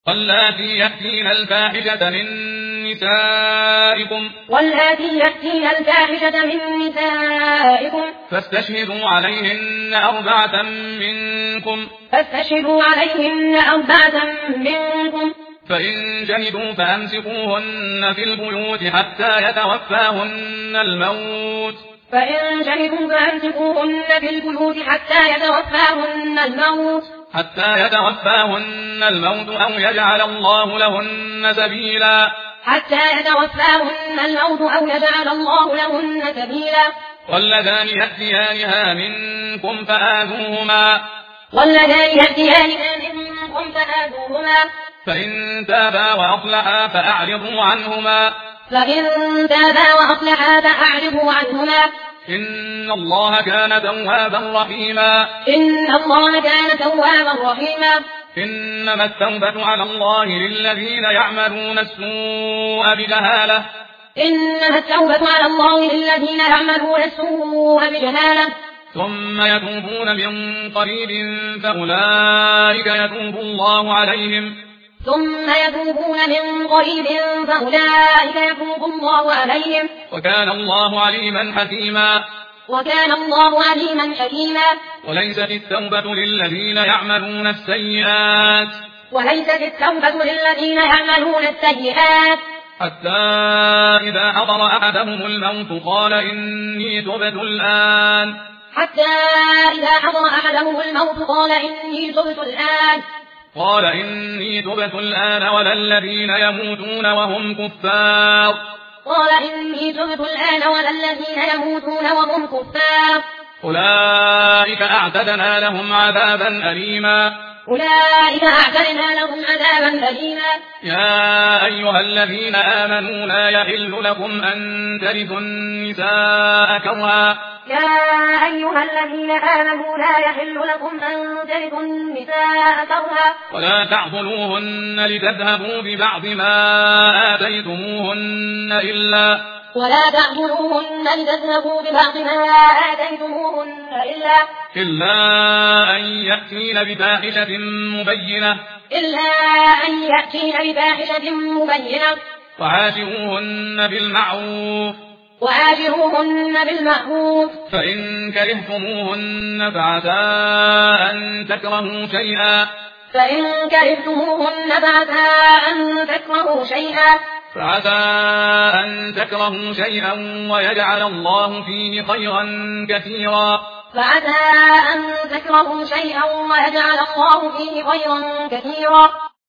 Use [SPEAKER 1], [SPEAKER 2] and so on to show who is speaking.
[SPEAKER 1] واللاتي يأتين الفاحشة من نسائكم فاستشهدوا عليهن أربعة منكم فإن شهدوا فأمسكوهن في البيوت حتى يتوفاهن الموت أو يجعل الله لهن سبيلا واللذان يأتيانها منكم فآذوهما فإن تابا وأصلحا فأعرضوا عنهما إن الله كان توابا رحيما إنما التوبة على الله للذين يعملون السوء بجهالة ثم يتوبون من قريب فأولئك يتوب الله عليهم وكان الله عليما حكيما وليست التوبة للذين يعملون السيئات حتى إذا حضر أحدهم الموت قال إني تبت الآن ولا الذين يموتون وهم كفار أولئك أعتدنا لهم عذابا أليما يا أيها الذين آمنوا لا يحل لكم أن ترثوا النساء كرها ولا تعضلوهن لتذهبوا ببعض ما آتيتموهن إلا أن يأتين بفاحشة مبينة وعاشروهن بالمعروف فإن كرهتموهن فعسى أن تكرهوا شيئا ويجعل الله فيه خيرا كثيرا